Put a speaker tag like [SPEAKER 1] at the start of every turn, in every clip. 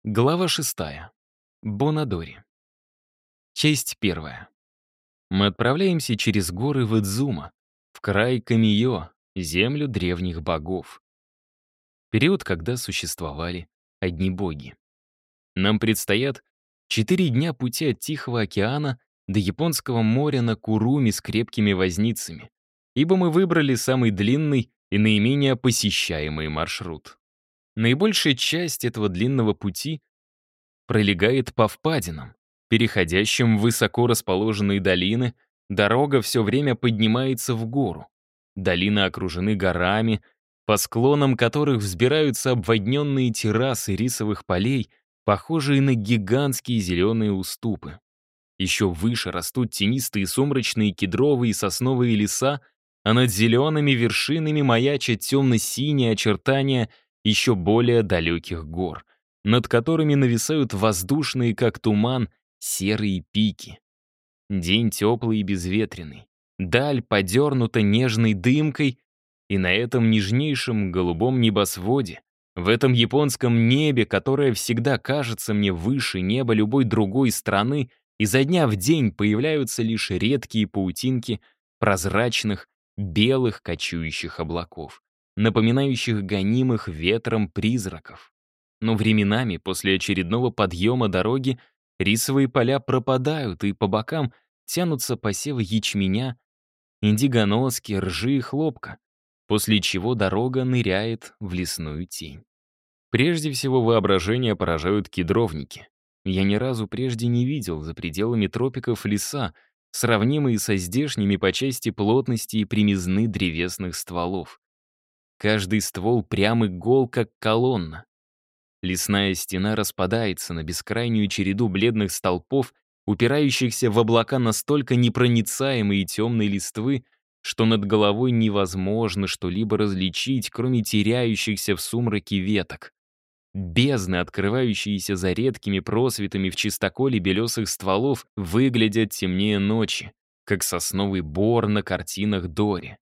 [SPEAKER 1] Глава 6. Бонадори. Часть 1. Мы отправляемся через горы в Идзума, в край Камийо, землю древних богов. Период, когда существовали одни боги. Нам предстоят 4 дня пути от Тихого океана до Японского моря на Куруми с крепкими возницами, ибо мы выбрали самый длинный и наименее посещаемый маршрут. Наибольшая часть этого длинного пути пролегает по впадинам, переходящим в высоко расположенные долины. Дорога все время поднимается в гору. Долины окружены горами, по склонам которых взбираются обводненные террасы рисовых полей, похожие на гигантские зеленые уступы. Еще выше растут тенистые сумрачные кедровые и сосновые леса, а над зелеными вершинами маячат темно-синие очертания еще более далеких гор, над которыми нависают воздушные, как туман, серые пики. День теплый и безветренный. Даль подернута нежной дымкой, и на этом нежнейшем голубом небосводе, в этом японском небе, которое всегда кажется мне выше неба любой другой страны, изо дня в день появляются лишь редкие паутинки прозрачных, белых кочующих облаков, напоминающих гонимых ветром призраков. Но временами, после очередного подъема дороги, рисовые поля пропадают, и по бокам тянутся посевы ячменя, индигоноски, ржи и хлопка, после чего дорога ныряет в лесную тень. Прежде всего воображение поражают кедровники. Я ни разу прежде не видел за пределами тропиков леса, сравнимые со здешними по части плотности и примизны древесных стволов. Каждый ствол прям и гол, как колонна. Лесная стена распадается на бескрайнюю череду бледных столпов, упирающихся в облака настолько непроницаемой и темной листвы, что над головой невозможно что-либо различить, кроме теряющихся в сумраке веток. Бездны, открывающиеся за редкими просветами в чистоколе белесых стволов, выглядят темнее ночи, как сосновый бор на картинах Дори.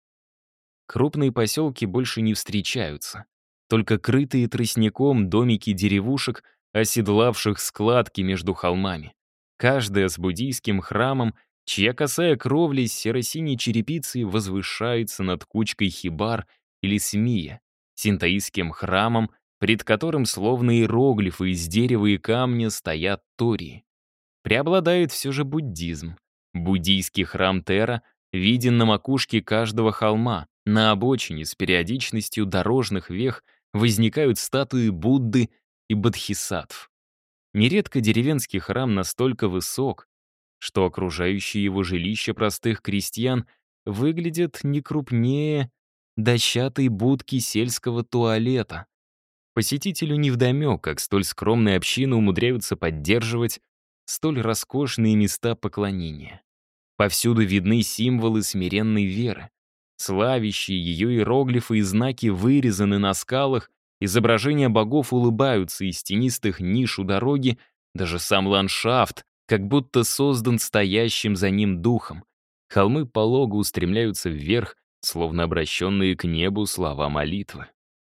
[SPEAKER 1] Крупные поселки больше не встречаются. Только крытые тростником домики деревушек, оседлавших складки между холмами. Каждая с буддийским храмом, чья косая кровля из серо-синей черепицы возвышается над кучкой хибар или смия, синтоистским храмом, пред которым словно иероглифы из дерева и камня стоят тории. Преобладает все же буддизм. Буддийский храм Тера виден на макушке каждого холма. На обочине с периодичностью дорожных вех возникают статуи Будды и Бодхисаттв. Нередко деревенский храм настолько высок, что окружающие его жилища простых крестьян выглядят не крупнее дощатой будки сельского туалета. Посетителю невдомек, как столь скромные общины умудряются поддерживать столь роскошные места поклонения. Повсюду видны символы смиренной веры. Славящие ее иероглифы и знаки вырезаны на скалах, изображения богов улыбаются из тенистых ниш у дороги, даже сам ландшафт как будто создан стоящим за ним духом. Холмы полого устремляются вверх, словно обращенные к небу слова молитвы.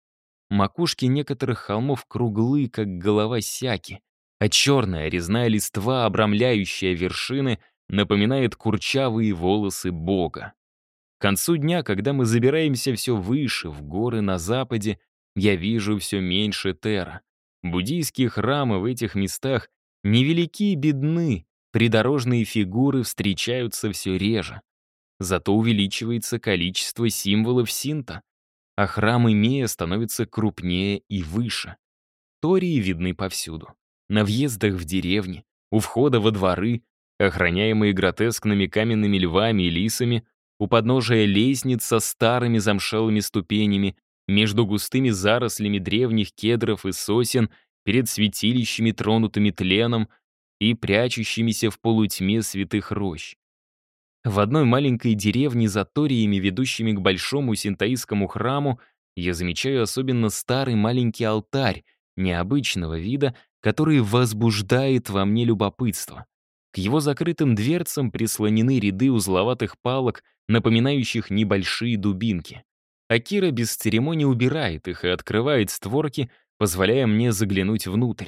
[SPEAKER 1] Макушки некоторых холмов круглы, как голова сяки, а черная резная листва, обрамляющая вершины, напоминает курчавые волосы Бога. К концу дня, когда мы забираемся все выше, в горы на западе, я вижу все меньше Тера. Буддийские храмы в этих местах невелики и бедны, придорожные фигуры встречаются все реже. Зато увеличивается количество символов синто, а храмы Мея становятся крупнее и выше. Тории видны повсюду. На въездах в деревни, у входа во дворы, охраняемые гротескными каменными львами и лисами, у подножия лестниц со старыми замшелыми ступенями, между густыми зарослями древних кедров и сосен, перед святилищами, тронутыми тленом, и прячущимися в полутьме святых рощ. В одной маленькой деревне за ториями, ведущими к большому синтоистскому храму, я замечаю особенно старый маленький алтарь необычного вида, который возбуждает во мне любопытство. К его закрытым дверцам прислонены ряды узловатых палок, напоминающих небольшие дубинки. Акира без церемонии убирает их и открывает створки, позволяя мне заглянуть внутрь.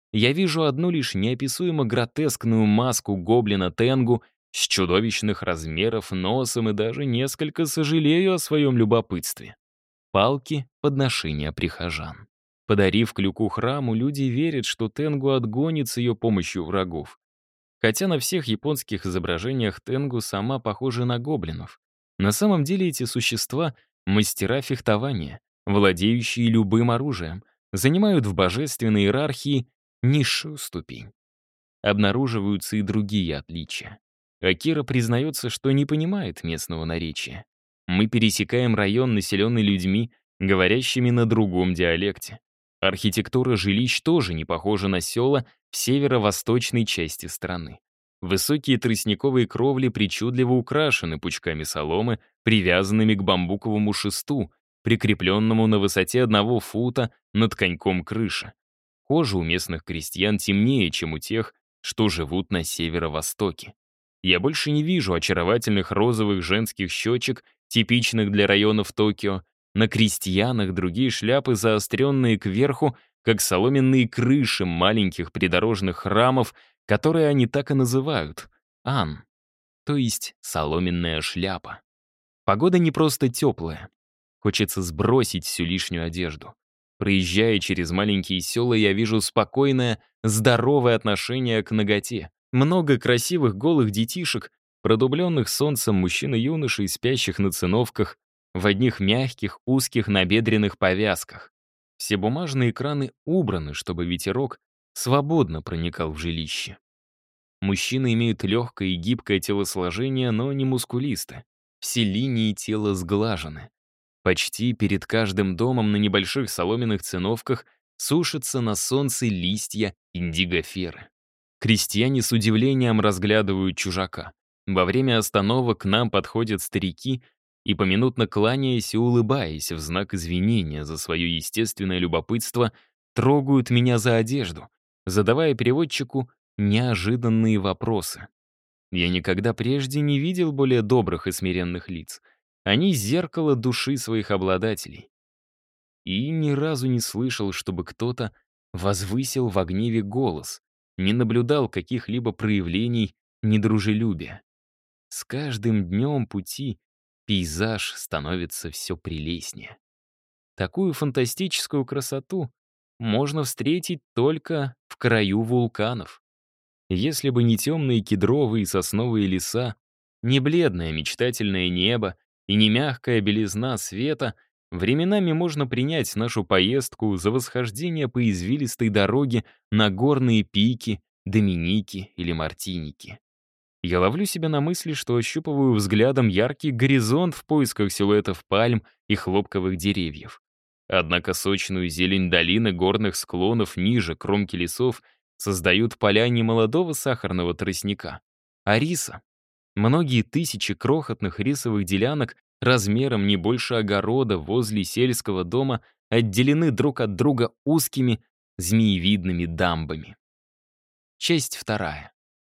[SPEAKER 1] я вижу одну лишь неописуемо гротескную маску гоблина Тенгу с чудовищных размеров носом и даже несколько сожалею о своем любопытстве. Палки подношения прихожан. Подарив клюку храму, люди верят, что Тенгу отгонит с ее помощью врагов. Хотя на всех японских изображениях Тенгу сама похожа на гоблинов. На самом деле эти существа — мастера фехтования, владеющие любым оружием, занимают в божественной иерархии низшую ступень. Обнаруживаются и другие отличия. Акира признается, что не понимает местного наречия. Мы пересекаем район, населенный людьми, говорящими на другом диалекте. Архитектура жилищ тоже не похожа на села в северо-восточной части страны. Высокие тростниковые кровли причудливо украшены пучками соломы, привязанными к бамбуковому шесту, прикрепленному на высоте 1 фута над коньком крыши. Кожа у местных крестьян темнее, чем у тех, что живут на северо-востоке. Я больше не вижу очаровательных розовых женских щечек, типичных для районов Токио. На крестьянах другие шляпы, заостренные кверху, как соломенные крыши маленьких придорожных храмов, которые они так и называют — ан, то есть соломенная шляпа. Погода не просто теплая. Хочется сбросить всю лишнюю одежду. Проезжая через маленькие села, я вижу спокойное, здоровое отношение к наготе. Много красивых голых детишек, продубленных солнцем мужчин и юношей, спящих на циновках, в одних мягких, узких набедренных повязках. Все бумажные краны убраны, чтобы ветерок свободно проникал в жилище. Мужчины имеют легкое и гибкое телосложение, но не мускулисты. Все линии тела сглажены. Почти перед каждым домом на небольших соломенных циновках сушатся на солнце листья индигоферы. Крестьяне с удивлением разглядывают чужака. Во время остановок к нам подходят старики и, поминутно кланяясь и улыбаясь в знак извинения за свое естественное любопытство, трогают меня за одежду, задавая переводчику неожиданные вопросы. Я никогда прежде не видел более добрых и смиренных лиц. Они — зеркало души своих обладателей. И ни разу не слышал, чтобы кто-то возвысил в гневе голос, не наблюдал каких-либо проявлений недружелюбия. С каждым днем пути пейзаж становится все прелестнее. Такую фантастическую красоту можно встретить только в краю вулканов. Если бы не темные кедровые и сосновые леса, не бледное мечтательное небо и не мягкая белизна света, временами можно принять нашу поездку за восхождение по извилистой дороге на горные пики, Доминики или Мартиники. Я ловлю себя на мысли, что ощупываю взглядом яркий горизонт в поисках силуэтов пальм и хлопковых деревьев. Однако сочную зелень долины горных склонов ниже кромки лесов создают поля не молодого сахарного тростника, а риса. Многие тысячи крохотных рисовых делянок размером не больше огорода возле сельского дома отделены друг от друга узкими змеевидными дамбами. Часть 2.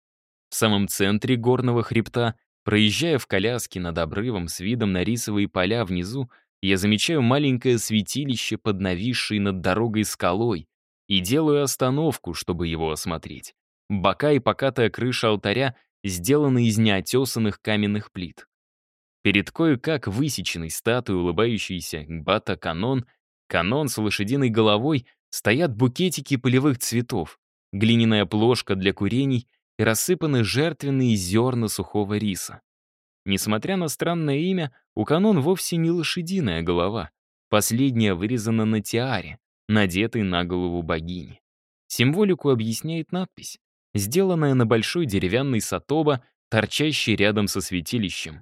[SPEAKER 1] В самом центре горного хребта, проезжая в коляске над обрывом с видом на рисовые поля внизу, я замечаю маленькое святилище под нависшей над дорогой скалой и делаю остановку, чтобы его осмотреть. Бока и покатая крыша алтаря сделаны из неотесанных каменных плит. Перед кое-как высеченной статуей улыбающейся Бата Канон, канон с лошадиной головой, стоят букетики полевых цветов, глиняная плошка для курений и рассыпаны жертвенные зерна сухого риса. Несмотря на странное имя, у Канон вовсе не лошадиная голова. Последняя вырезана на тиаре, надетой на голову богини. Символику объясняет надпись, сделанная на большой деревянной сатоба, торчащей рядом со святилищем.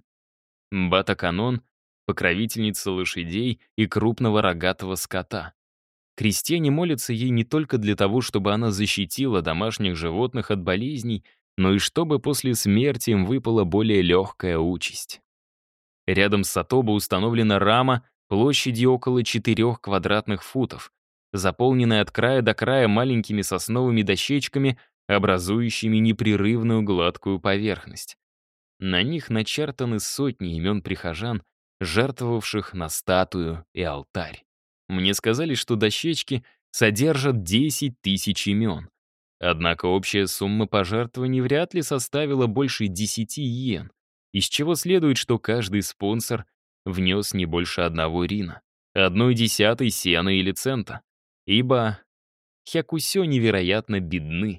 [SPEAKER 1] Бата Канон — покровительница лошадей и крупного рогатого скота. Крестьяне молятся ей не только для того, чтобы она защитила домашних животных от болезней, но и чтобы после смерти им выпала более легкая участь. Рядом с сатобо установлена рама площадью около 4 квадратных футов, заполненная от края до края маленькими сосновыми дощечками, образующими непрерывную гладкую поверхность. На них начертаны сотни имен прихожан, жертвовавших на статую и алтарь. Мне сказали, что дощечки содержат 10 000 имен. Однако общая сумма пожертвований вряд ли составила больше 10 йен, из чего следует, что каждый спонсор внес не больше 1 рина, 1/10 сена или цента, ибо хякусё невероятно бедны.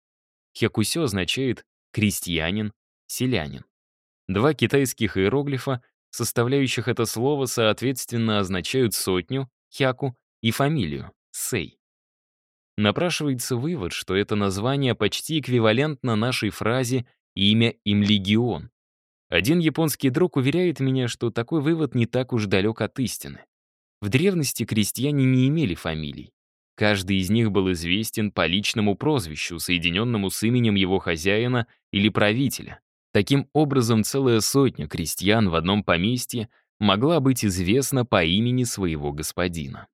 [SPEAKER 1] Хякусё означает «крестьянин», «селянин». Два китайских иероглифа, составляющих это слово, соответственно означают сотню, хяку, и фамилию, сэй. Напрашивается вывод, что это название почти эквивалентно нашей фразе «имя им легион». Один японский друг уверяет меня, что такой вывод не так уж далек от истины. В древности крестьяне не имели фамилий. Каждый из них был известен по личному прозвищу, соединенному с именем его хозяина или правителя. Таким образом, целая сотня крестьян в одном поместье могла быть известна по имени своего господина.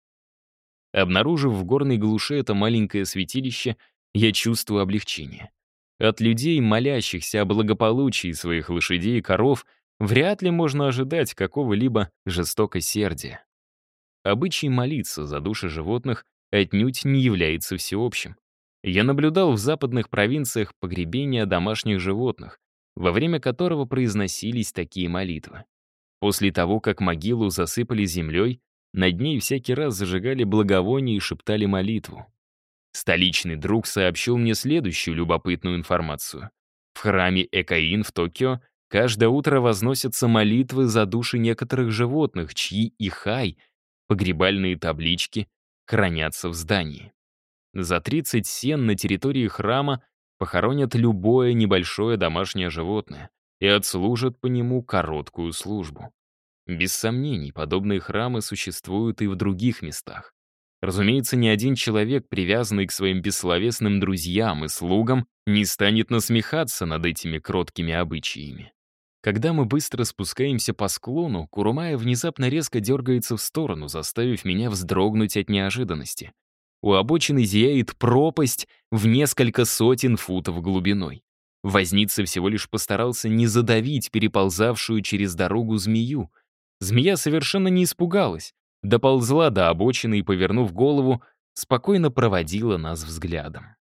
[SPEAKER 1] Обнаружив в горной глуши это маленькое святилище, я чувствую облегчение. От людей, молящихся о благополучии своих лошадей и коров, вряд ли можно ожидать какого-либо жестокосердия. Обычай молиться за души животных отнюдь не является всеобщим. Я наблюдал в западных провинциях погребения домашних животных, во время которого произносились такие молитвы. После того, как могилу засыпали землей, над ней всякий раз зажигали благовония и шептали молитву. Столичный друг сообщил мне следующую любопытную информацию. В храме Экаин в Токио каждое утро возносятся молитвы за души некоторых животных, чьи ихай, погребальные таблички, хранятся в здании. За 30 сен на территории храма похоронят любое небольшое домашнее животное и отслужат по нему короткую службу. Без сомнений, подобные храмы существуют и в других местах. Разумеется, ни один человек, привязанный к своим бессловесным друзьям и слугам, не станет насмехаться над этими кроткими обычаями. Когда мы быстро спускаемся по склону, Курумая внезапно резко дергается в сторону, заставив меня вздрогнуть от неожиданности. У обочины зияет пропасть в несколько сотен футов глубиной. Возница всего лишь постарался не задавить переползавшую через дорогу змею. Змея совершенно не испугалась, доползла до обочины и, повернув голову, спокойно проводила нас взглядом.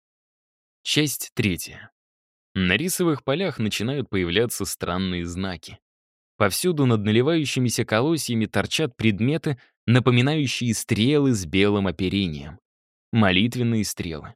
[SPEAKER 1] Часть 3. На рисовых полях начинают появляться странные знаки. Повсюду над наливающимися колосьями торчат предметы, напоминающие стрелы с белым оперением. Молитвенные стрелы.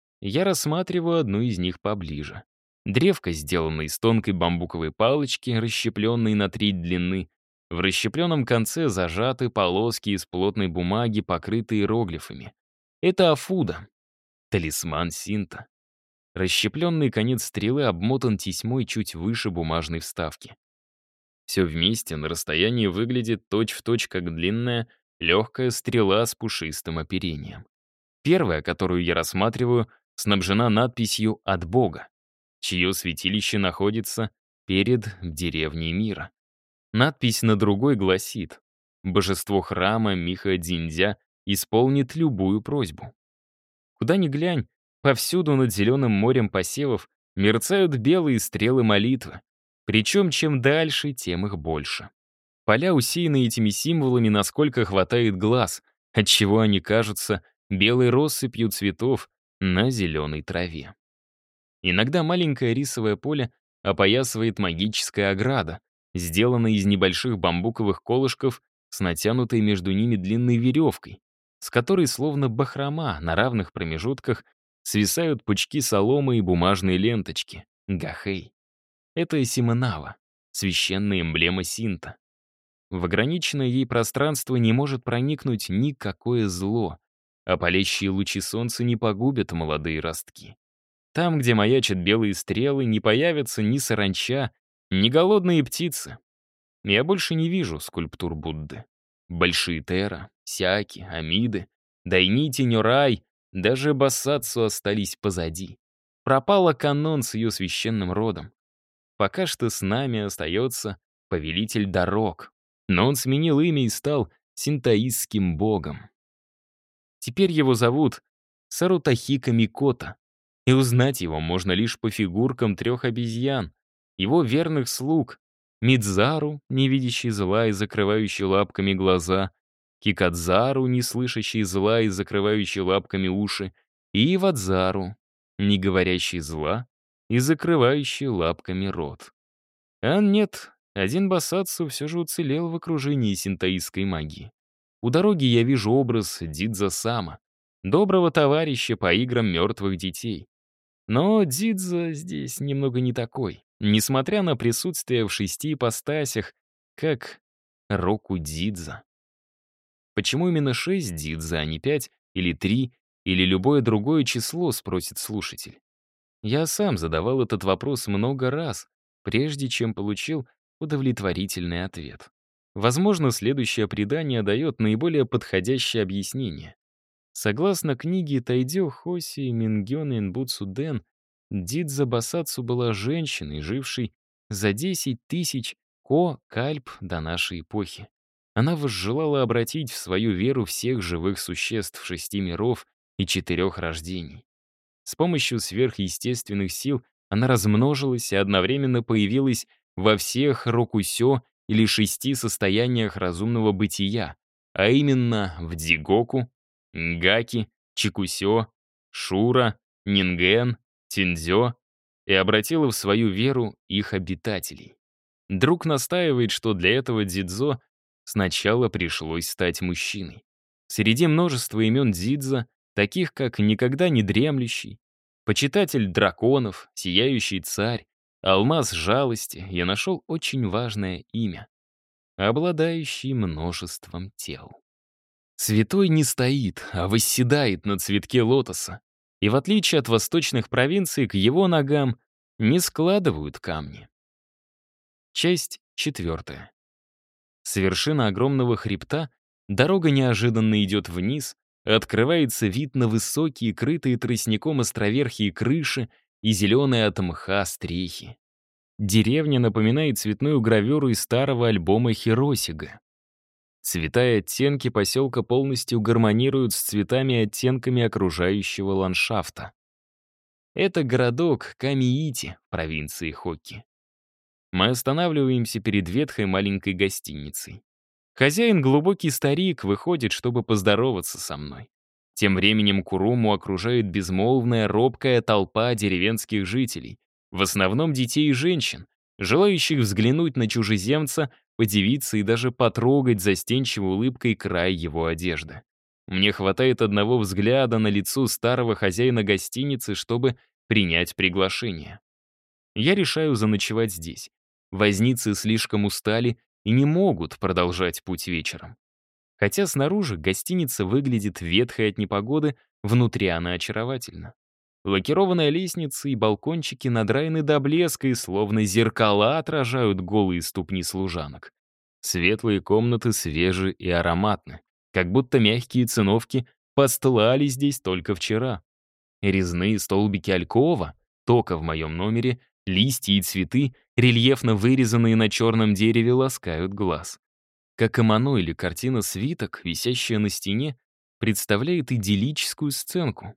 [SPEAKER 1] Я рассматриваю одну из них поближе. Древко сделано из тонкой бамбуковой палочки, расщепленной на 3 длины. В расщепленном конце зажаты полоски из плотной бумаги, покрытые иероглифами. Это афуда, талисман синта. Расщепленный конец стрелы обмотан тесьмой чуть выше бумажной вставки. Все вместе на расстоянии выглядит точь-в-точь как длинная, легкая стрела с пушистым оперением. Первая, которую я рассматриваю, снабжена надписью «От Бога», чье святилище находится перед деревней мира. Надпись на другой гласит: «Божество храма Миха-Дзиндзя исполнит любую просьбу». Куда ни глянь, повсюду над зеленым морем посевов мерцают белые стрелы молитвы. Причем чем дальше, тем их больше. Поля усеяны этими символами, насколько хватает глаз, отчего они кажутся белой россыпью цветов на зеленой траве. Иногда маленькое рисовое поле опоясывает магическая ограда, сделанная из небольших бамбуковых колышков с натянутой между ними длинной веревкой, с которой словно бахрома на равных промежутках свисают пучки соломы и бумажные ленточки — гахэй. Это симонава, священная эмблема синта. В ограниченное ей пространство не может проникнуть никакое зло, а палящие лучи солнца не погубят молодые ростки. Там, где маячат белые стрелы, не появятся ни саранча, ни голодные птицы. Я больше не вижу скульптур Будды. Большие Тера, Сяки, Амиды, Дайнити, Нюрай, даже Боссацу остались позади. Пропала Канон с ее священным родом. Пока что с нами остается повелитель дорог, но он сменил имя и стал синтоистским богом. Теперь его зовут Сарутахика Микото, и узнать его можно лишь по фигуркам 3 обезьян, его верных слуг: Мидзару, не видящий зла и закрывающий лапками глаза, Кикадзару, не слышащий зла и закрывающий лапками уши, и Вадзару, не говорящий зла и закрывающий лапками рот. А нет, один Босатсу все же уцелел в окружении синтоистской магии. У дороги я вижу образ Дидза Сама, доброго товарища по играм мертвых детей. Но Дидза здесь немного не такой, несмотря на присутствие в 6 ипостасях, как Рокудидза. Почему именно 6 Дидза, а не 5 или 3 или любое другое число, спросит слушатель. Я сам задавал этот вопрос много раз, прежде чем получил удовлетворительный ответ. Возможно, следующее предание дает наиболее подходящее объяснение. Согласно книге Тайдё Хоси Мингён Инбуцу Дэн, Дидза Босатсу была женщиной, жившей за 10 тысяч кальп до нашей эпохи. Она возжелала обратить в свою веру всех живых существ 6 миров и 4 рождений. С помощью сверхъестественных сил она размножилась и одновременно появилась во всех рокусё или 6 состояниях разумного бытия, а именно в Дзигоку, Нгаки, Чикусё, Шура, Нинген, Тиндзё и обратила в свою веру их обитателей. Друг настаивает, что для этого Дзидзо сначала пришлось стать мужчиной. Среди множества имен Дзидзо, таких как «Никогда не дремлющий», «Почитатель драконов», «Сияющий царь», «Алмаз жалости», я нашел очень важное имя, обладающий множеством тел. Святой не стоит, а восседает на цветке лотоса, и в отличие от восточных провинций, к его ногам не складывают камни. Часть 4. С вершины огромного хребта дорога неожиданно идет вниз, открывается вид на высокие, крытые тростником островерхие крыши и зеленые от мха стрехи. Деревня напоминает цветную гравюру из старого альбома Хиросига. Цвета и оттенки поселка полностью гармонируют с цветами и оттенками окружающего ландшафта. Это городок Камиити провинции Хокки. Мы останавливаемся перед ветхой маленькой гостиницей. Хозяин, глубокий старик, выходит, чтобы поздороваться со мной. Тем временем Куруму окружает безмолвная, робкая толпа деревенских жителей, в основном детей и женщин, желающих взглянуть на чужеземца, подивиться и даже потрогать застенчивой улыбкой край его одежды. Мне хватает одного взгляда на лицо старого хозяина гостиницы, чтобы принять приглашение. Я решаю заночевать здесь. Возницы слишком устали и не могут продолжать путь вечером. Хотя снаружи гостиница выглядит ветхой от непогоды, внутри она очаровательна. Лакированная лестница и балкончики надраены до блеска и словно зеркала отражают голые ступни служанок. Светлые комнаты свежи и ароматны, как будто мягкие циновки постлали здесь только вчера. Резные столбики алькова, тока в моем номере, листья и цветы, рельефно вырезанные на черном дереве, ласкают глаз. Как имано или картина-свиток, висящая на стене, представляет идиллическую сценку.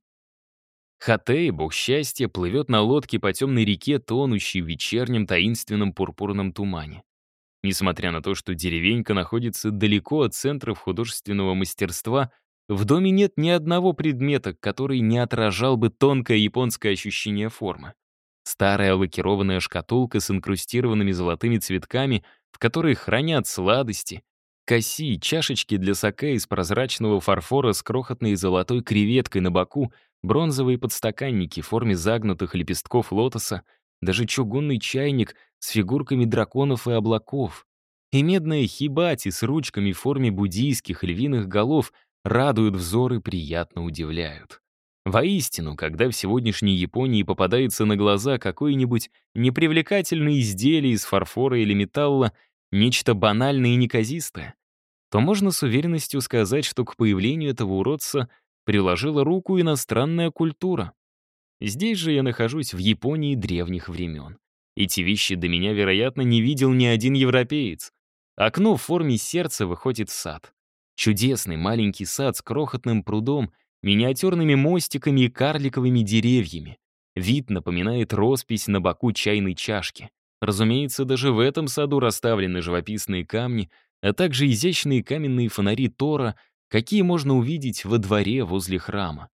[SPEAKER 1] Хатэй, бог счастья, плывет на лодке по темной реке, тонущей в вечернем таинственном пурпурном тумане. Несмотря на то, что деревенька находится далеко от центров художественного мастерства, в доме нет ни одного предмета, который не отражал бы тонкое японское ощущение формы. Старая лакированная шкатулка с инкрустированными золотыми цветками, в которой хранят сладости, коси, чашечки для саке из прозрачного фарфора с крохотной золотой креветкой на боку, бронзовые подстаканники в форме загнутых лепестков лотоса, даже чугунный чайник с фигурками драконов и облаков. И медная хибати с ручками в форме буддийских львиных голов радуют взор и приятно удивляют. Воистину, когда в сегодняшней Японии попадается на глаза какое-нибудь непривлекательное изделие из фарфора или металла, нечто банальное и неказистое, то можно с уверенностью сказать, что к появлению этого уродца приложила руку иностранная культура. Здесь же я нахожусь в Японии древних времен. Эти вещи до меня, вероятно, не видел ни один европеец. Окно в форме сердца выходит в сад. Чудесный маленький сад с крохотным прудом, миниатюрными мостиками и карликовыми деревьями. Вид напоминает роспись на боку чайной чашки. Разумеется, даже в этом саду расставлены живописные камни, а также изящные каменные фонари Тора, какие можно увидеть во дворе возле храма.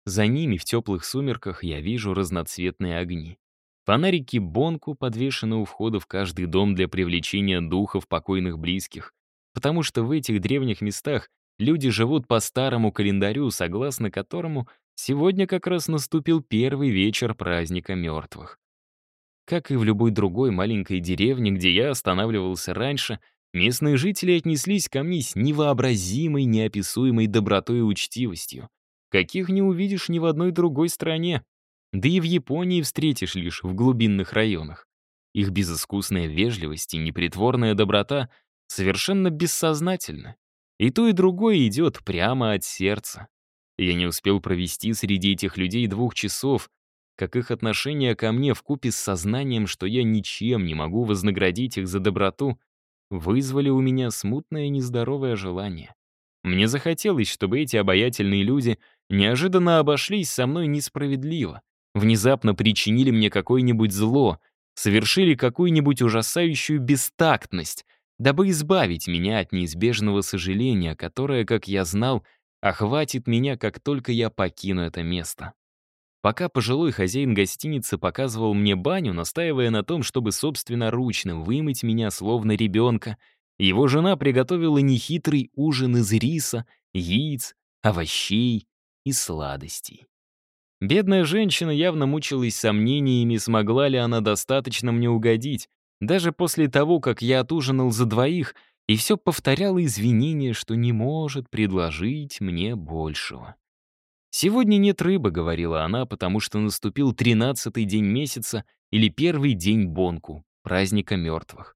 [SPEAKER 1] За ними в теплых сумерках я вижу разноцветные огни. Фонарики Бонку подвешены у входа в каждый дом для привлечения духов покойных близких, потому что в этих древних местах люди живут по старому календарю, согласно которому сегодня как раз наступил первый вечер праздника мертвых. Как и в любой другой маленькой деревне, где я останавливался раньше, местные жители отнеслись ко мне с невообразимой, неописуемой добротой и учтивостью, каких не увидишь ни в одной другой стране. Да и в Японии встретишь лишь в глубинных районах. Их безыскусная вежливость и непритворная доброта совершенно бессознательны. И то, и другое идет прямо от сердца. Я не успел провести среди этих людей 2 часов, как их отношение ко мне вкупе с сознанием, что я ничем не могу вознаградить их за доброту, вызвали у меня смутное нездоровое желание. Мне захотелось, чтобы эти обаятельные люди неожиданно обошлись со мной несправедливо, внезапно причинили мне какое-нибудь зло, совершили какую-нибудь ужасающую бестактность, дабы избавить меня от неизбежного сожаления, которое, как я знал, охватит меня, как только я покину это место. Пока пожилой хозяин гостиницы показывал мне баню, настаивая на том, чтобы собственноручно вымыть меня словно ребенка, его жена приготовила нехитрый ужин из риса, яиц, овощей и сладостей. Бедная женщина явно мучилась сомнениями, смогла ли она достаточно мне угодить, даже после того, как я отужинал за 2 и все повторяла извинения, что не может предложить мне большего. «Сегодня нет рыбы», — говорила она, «потому что наступил 13-й день месяца или первый день Бонку, праздника мертвых.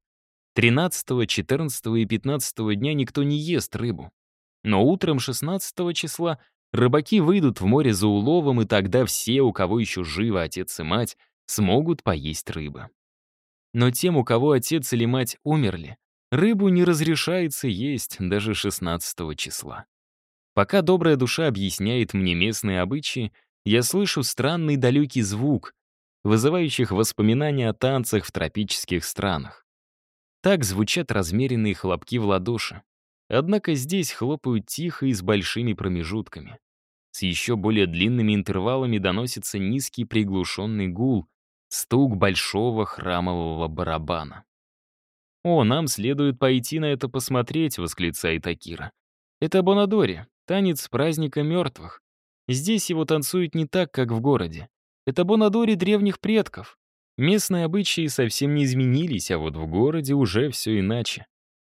[SPEAKER 1] 13-го, 14-го и 15-го дня никто не ест рыбу. Но утром 16-го числа рыбаки выйдут в море за уловом, и тогда все, у кого еще живы отец и мать, смогут поесть рыбы. Но тем, у кого отец или мать умерли, рыбу не разрешается есть даже 16-го числа. Пока добрая душа объясняет мне местные обычаи, я слышу странный далекий звук, вызывающих воспоминания о танцах в тропических странах. Так звучат размеренные хлопки в ладоши. Однако здесь хлопают тихо и с большими промежутками. С еще более длинными интервалами доносится низкий приглушенный гул, стук большого храмового барабана. «О, нам следует пойти на это посмотреть», — восклицает Акира. «Это Бонадори, танец праздника мертвых. Здесь его танцуют не так, как в городе. Это Бонадори древних предков. Местные обычаи совсем не изменились, а вот в городе уже все иначе».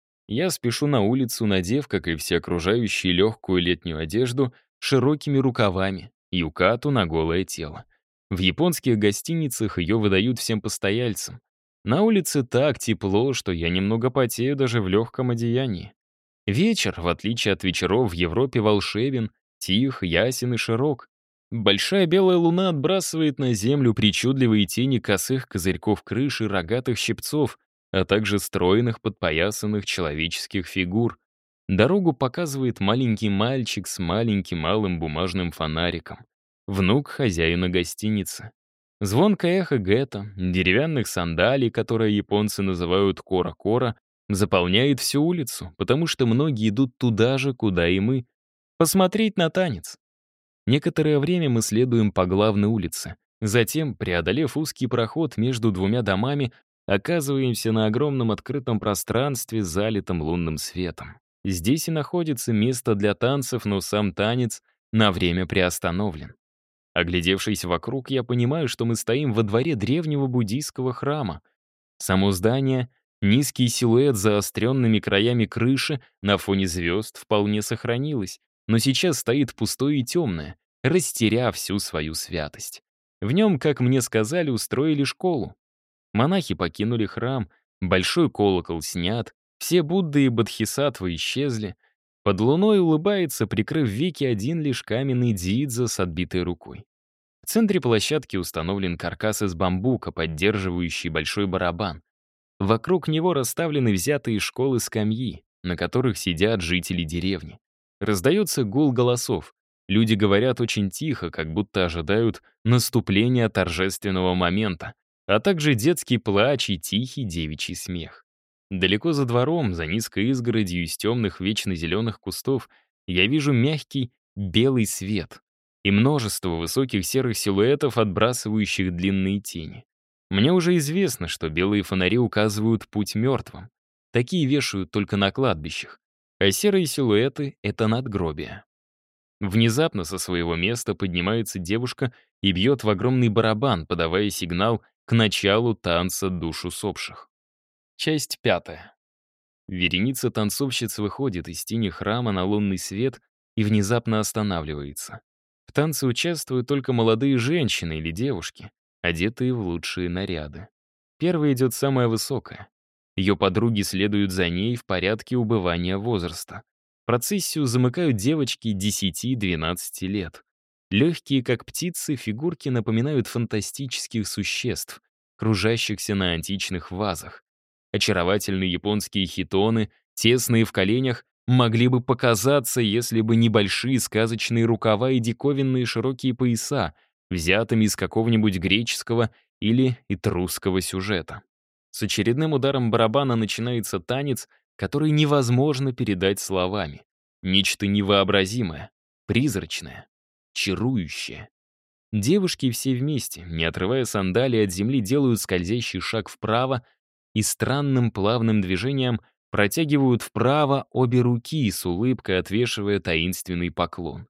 [SPEAKER 1] Я спешу на улицу, надев, как и все окружающие, легкую летнюю одежду широкими рукавами, юкату на голое тело. В японских гостиницах ее выдают всем постояльцам. На улице так тепло, что я немного потею даже в легком одеянии. Вечер, в отличие от вечеров в Европе, волшебен, тих, ясен и широк. Большая белая луна отбрасывает на землю причудливые тени косых козырьков крыши рогатых щипцов, а также стройных подпоясанных человеческих фигур. Дорогу показывает маленький мальчик с маленьким малым бумажным фонариком. Внук хозяина гостиницы. Звонкое эхо гетто, деревянных сандалий, которые японцы называют кора-кора, заполняет всю улицу, потому что многие идут туда же, куда и мы, посмотреть на танец. Некоторое время мы следуем по главной улице. Затем, преодолев узкий проход между 2 домами, оказываемся на огромном открытом пространстве, залитом лунным светом. Здесь и находится место для танцев, но сам танец на время приостановлен. Оглядевшись вокруг, я понимаю, что мы стоим во дворе древнего буддийского храма. Само здание, низкий силуэт с заостренными краями крыши на фоне звезд вполне сохранилось, но сейчас стоит пустое и темное, растеряв всю свою святость. В нем, как мне сказали, устроили школу. Монахи покинули храм, большой колокол снят, все Будды и Бодхисаттвы исчезли. Под луной улыбается, прикрыв веки, один лишь каменный дзидзо с отбитой рукой. В центре площадки установлен каркас из бамбука, поддерживающий большой барабан. Вокруг него расставлены взятые из школы скамьи, на которых сидят жители деревни. Раздается гул голосов. Люди говорят очень тихо, как будто ожидают наступления торжественного момента, а также детский плач и тихий девичий смех. Далеко за двором, за низкой изгородью из темных вечно зеленых кустов, я вижу мягкий белый свет. и множество высоких серых силуэтов, отбрасывающих длинные тени. Мне уже известно, что белые фонари указывают путь мертвым. Такие вешают только на кладбищах, а серые силуэты — это надгробия. Внезапно со своего места поднимается девушка и бьет в огромный барабан, подавая сигнал к началу танца душ усопших. Часть 5. Вереница танцовщиц выходит из тени храма на лунный свет и внезапно останавливается. В танце участвуют только молодые женщины или девушки, одетые в лучшие наряды. Первой идет самая высокая. Ее подруги следуют за ней в порядке убывания возраста. Процессию замыкают девочки 10-12 лет. Легкие, как птицы, фигурки напоминают фантастических существ, кружащихся на античных вазах. Очаровательные японские хитоны, тесные в коленях, могли бы показаться, если бы небольшие сказочные рукава и диковинные широкие пояса, взятыми из какого-нибудь греческого или этрусского сюжета. С очередным ударом барабана начинается танец, который невозможно передать словами. Нечто невообразимое, призрачное, чарующее. Девушки все вместе, не отрывая сандалии от земли, делают скользящий шаг вправо и странным плавным движением протягивают вправо обе руки, с улыбкой отвешивая таинственный поклон.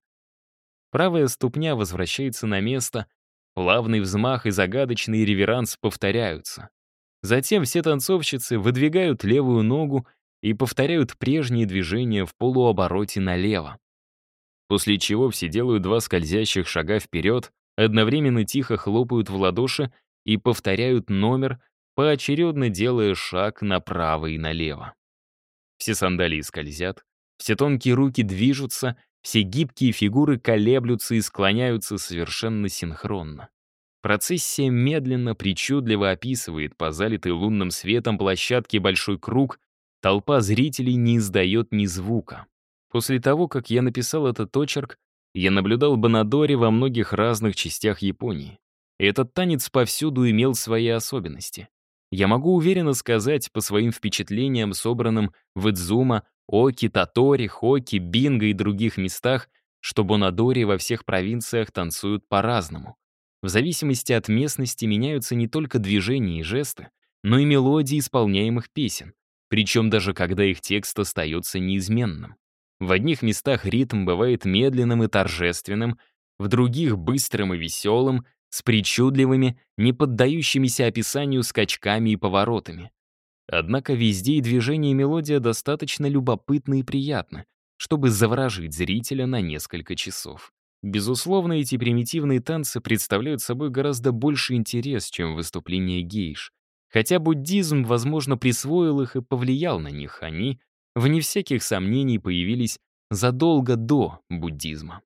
[SPEAKER 1] Правая ступня возвращается на место, плавный взмах и загадочный реверанс повторяются. Затем все танцовщицы выдвигают левую ногу и повторяют прежние движения в полуобороте налево. После чего все делают 2 скользящих шага вперед, одновременно тихо хлопают в ладоши и повторяют номер, поочередно делая шаг направо и налево. Все сандалии скользят, все тонкие руки движутся, все гибкие фигуры колеблются и склоняются совершенно синхронно. Процессия медленно, причудливо описывает по залитой лунным светом площадке большой круг, толпа зрителей не издает ни звука. После того, как я написал этот очерк, я наблюдал Бонадори во многих разных частях Японии. И этот танец повсюду имел свои особенности. Я могу уверенно сказать по своим впечатлениям, собранным в Идзума, Оки, Тотори, Хоки, Бинго и других местах, что Бонадори во всех провинциях танцуют по-разному. В зависимости от местности меняются не только движения и жесты, но и мелодии исполняемых песен, причем даже когда их текст остается неизменным. В одних местах ритм бывает медленным и торжественным, в других — быстрым и веселым, с причудливыми, не поддающимися описанию скачками и поворотами. Однако везде и движение, и мелодия достаточно любопытны и приятны, чтобы заворожить зрителя на несколько часов. Безусловно, эти примитивные танцы представляют собой гораздо больше интерес, чем выступления гейш. Хотя буддизм, возможно, присвоил их и повлиял на них, они, вне всяких сомнений, появились задолго до буддизма.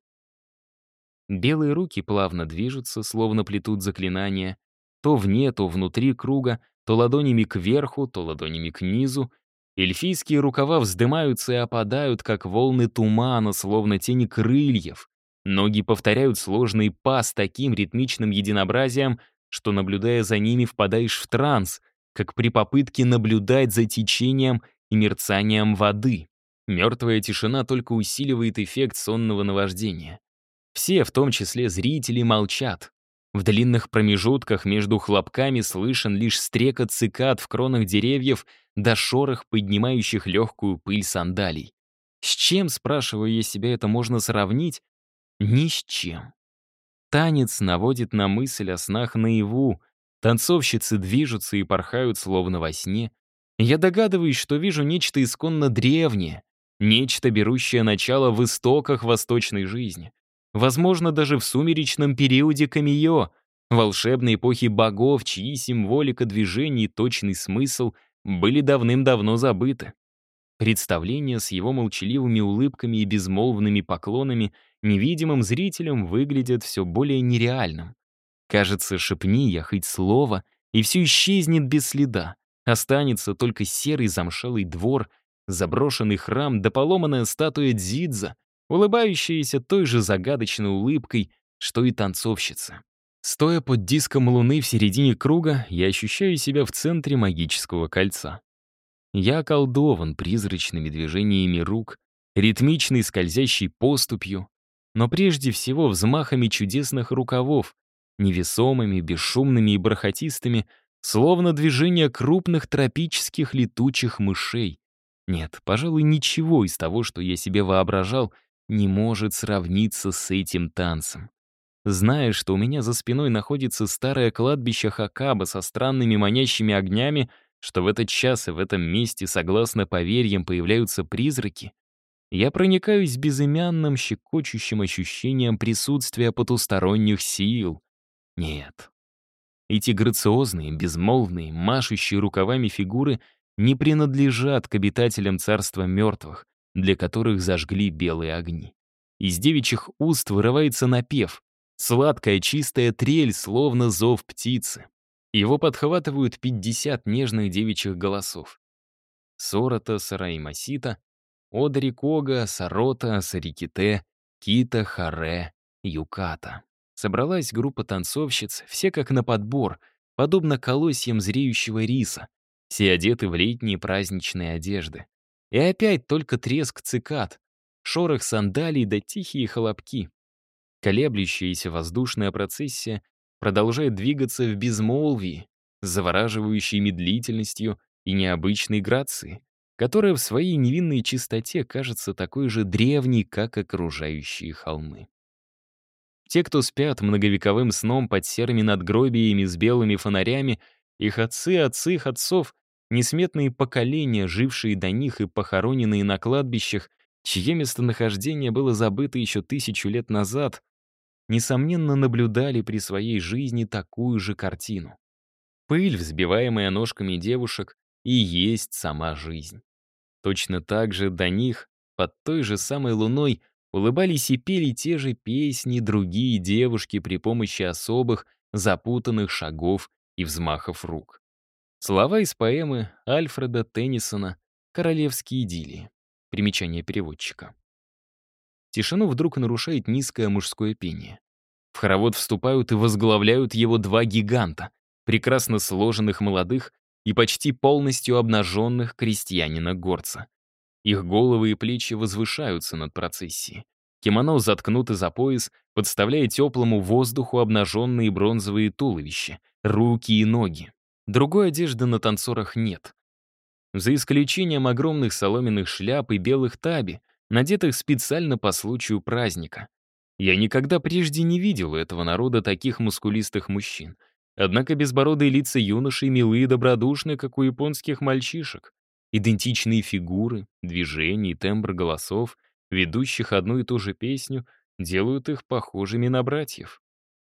[SPEAKER 1] Белые руки плавно движутся, словно плетут заклинания, то вне, то внутри круга, то ладонями кверху, то ладонями к низу. Эльфийские рукава вздымаются и опадают, как волны тумана, словно тени крыльев. Ноги повторяют сложный па с таким ритмичным единообразием, что, наблюдая за ними, впадаешь в транс, как при попытке наблюдать за течением и мерцанием воды. Мертвая тишина только усиливает эффект сонного наваждения. Все, в том числе зрители, молчат. В длинных промежутках между хлопками слышен лишь стрекот цикад в кронах деревьев да шорох, поднимающих легкую пыль сандалий. С чем, спрашиваю я себя, это можно сравнить? Ни с чем. Танец наводит на мысль о снах наяву. Танцовщицы движутся и порхают, словно во сне. Я догадываюсь, что вижу нечто исконно древнее, нечто, берущее начало в истоках восточной жизни. Возможно, даже в сумеречном периоде камийо, волшебной эпохи богов, чьи символика движений и точный смысл были давным-давно забыты. Представление с его молчаливыми улыбками и безмолвными поклонами невидимым зрителям выглядит все более нереальным. Кажется, шепни я хоть слово, и все исчезнет без следа. Останется только серый замшелый двор, заброшенный храм да поломанная статуя Дзидза, улыбающаяся той же загадочной улыбкой, что и танцовщица. Стоя под диском луны в середине круга, я ощущаю себя в центре магического кольца. Я околдован призрачными движениями рук, ритмичной скользящей поступью. но прежде всего взмахами чудесных рукавов, невесомыми, бесшумными и бархатистыми, словно движение крупных тропических летучих мышей. Нет, пожалуй, ничего из того, что я себе воображал, не может сравниться с этим танцем. Зная, что у меня за спиной находится старое кладбище Хакаба со странными манящими огнями, что в этот час и в этом месте, согласно поверьям, появляются призраки, я проникаюсь безымянным, щекочущим ощущением присутствия потусторонних сил. Нет. Эти грациозные, безмолвные, машущие рукавами фигуры не принадлежат к обитателям царства мертвых, для которых зажгли белые огни. Из девичьих уст вырывается напев, сладкая чистая трель, словно зов птицы. Его подхватывают 50 нежных девичьих голосов. Сорота, Сараимасита, Одари Кога, Сарота, Сариките, Кита, Харе, Юката. Собралась группа танцовщиц, все как на подбор, подобно колосьям зреющего риса, все одеты в летние праздничные одежды. И опять только треск цикад, шорох сандалий да тихие хлопки. Колеблющаяся воздушная процессия продолжает двигаться в безмолвии, с завораживающей медлительностью и необычной грацией, которая в своей невинной чистоте кажется такой же древней, как окружающие холмы. Те, кто спят многовековым сном под серыми надгробиями с белыми фонарями, их отцы, отцы их отцов, несметные поколения, жившие до них и похороненные на кладбищах, чье местонахождение было забыто еще 1000 лет назад, несомненно, наблюдали при своей жизни такую же картину. Пыль, взбиваемая ножками девушек, и есть сама жизнь. Точно так же до них, под той же самой луной, улыбались и пели те же песни другие девушки при помощи особых, запутанных шагов и взмахов рук. Слова из поэмы Альфреда Теннисона «Королевские идиллии». Примечание переводчика. Тишину вдруг нарушает низкое мужское пение. В хоровод вступают и возглавляют его два гиганта, прекрасно сложенных молодых и почти полностью обнаженных крестьянина-горца. Их головы и плечи возвышаются над процессией. Кимоно заткнуты за пояс, подставляя теплому воздуху обнаженные бронзовые туловища, руки и ноги. Другой одежды на танцорах нет. За исключением огромных соломенных шляп и белых таби, надетых специально по случаю праздника. Я никогда прежде не видел у этого народа таких мускулистых мужчин. Однако безбородые лица юношей милые и добродушны, как у японских мальчишек. Идентичные фигуры, движения и тембр голосов, ведущих одну и ту же песню, делают их похожими на братьев.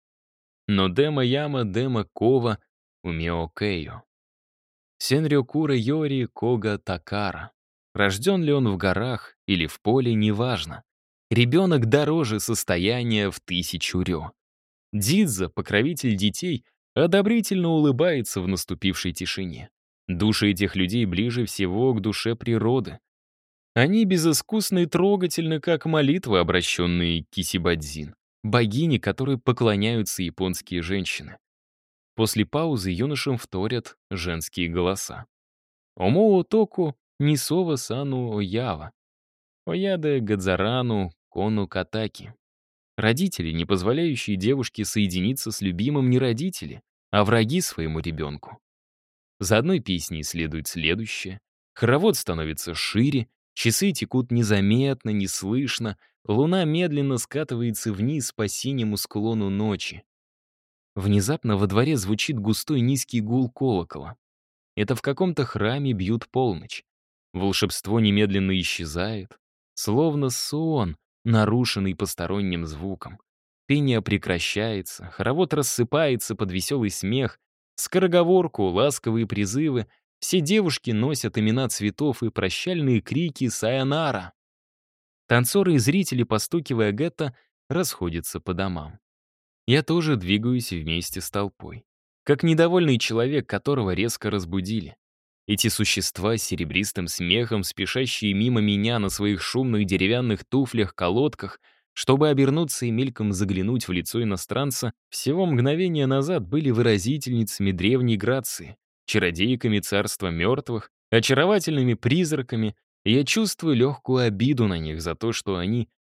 [SPEAKER 1] Но Дэма Яма Дэма Кова Умео Кэйо. Сенрёкура Йори Кога Такара. Рожден ли он в горах или в поле, неважно. Ребенок дороже состояния в 1000 рё. Дидза, покровитель детей, одобрительно улыбается в наступившей тишине. Души этих людей ближе всего к душе природы. Они безыскусны и трогательны, как молитвы, обращенные к Кисибадзин, богине, которой поклоняются японские женщины. После паузы юношам вторят женские голоса. Омоу Току Нисова Сану Оява. Ояде Гадзарану Кону Катаки. Родители, не позволяющие девушке соединиться с любимым, не родители, а враги своему ребенку. За одной песней следует следующее. Хоровод становится шире, часы текут незаметно, неслышно, луна медленно скатывается вниз по синему склону ночи. Внезапно во дворе звучит густой низкий гул колокола. Это в каком-то храме бьют полночь. Волшебство немедленно исчезает, словно сон, нарушенный посторонним звуком. Пение прекращается, хоровод рассыпается под веселый смех, скороговорку, ласковые призывы. Все девушки носят имена цветов и прощальные крики «Сайонара». Танцоры и зрители, постукивая гетто, расходятся по домам. Я тоже двигаюсь вместе с толпой. Как недовольный человек, которого резко разбудили. Эти существа с серебристым смехом, спешащие мимо меня на своих шумных деревянных туфлях-колодках, чтобы обернуться и мельком заглянуть в лицо иностранца, всего мгновение назад были выразительницами древней грации, чародейками царства мертвых, очаровательными призраками, и я чувствую легкую обиду на них за то, что они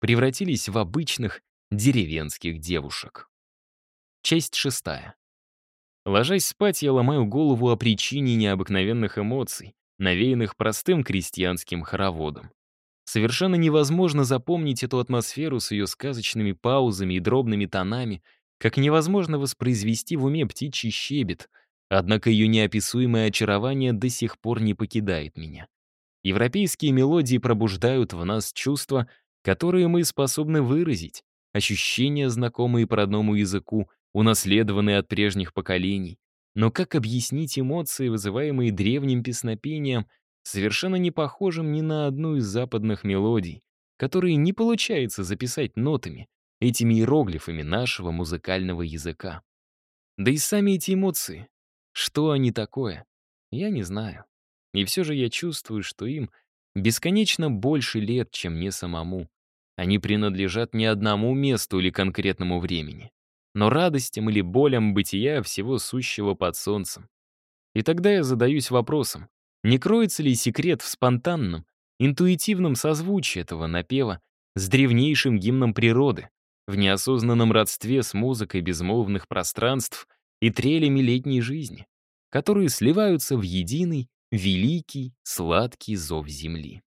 [SPEAKER 1] превратились в обычных деревенских девушек. Часть 6. Ложась спать, я ломаю голову о причине необыкновенных эмоций, навеянных простым крестьянским хороводом. Совершенно невозможно запомнить эту атмосферу с ее сказочными паузами и дробными тонами, как невозможно воспроизвести в уме птичий щебет, однако ее неописуемое очарование до сих пор не покидает меня. Европейские мелодии пробуждают в нас чувства, которые мы способны выразить, ощущения, знакомые по родному языку, унаследованные от прежних поколений. Но как объяснить эмоции, вызываемые древним песнопением, совершенно не похожим ни на одну из западных мелодий, которые не получается записать нотами, этими иероглифами нашего музыкального языка? Да и сами эти эмоции, что они такое, я не знаю. И все же я чувствую, что им бесконечно больше лет, чем мне самому. Они принадлежат не одному месту или конкретному времени, но радостям или болям бытия всего сущего под солнцем. И тогда я задаюсь вопросом, не кроется ли секрет в спонтанном, интуитивном созвучии этого напева с древнейшим гимном природы, в неосознанном родстве с музыкой безмолвных пространств и трелями летней жизни, которые сливаются в единый, великий, сладкий зов земли.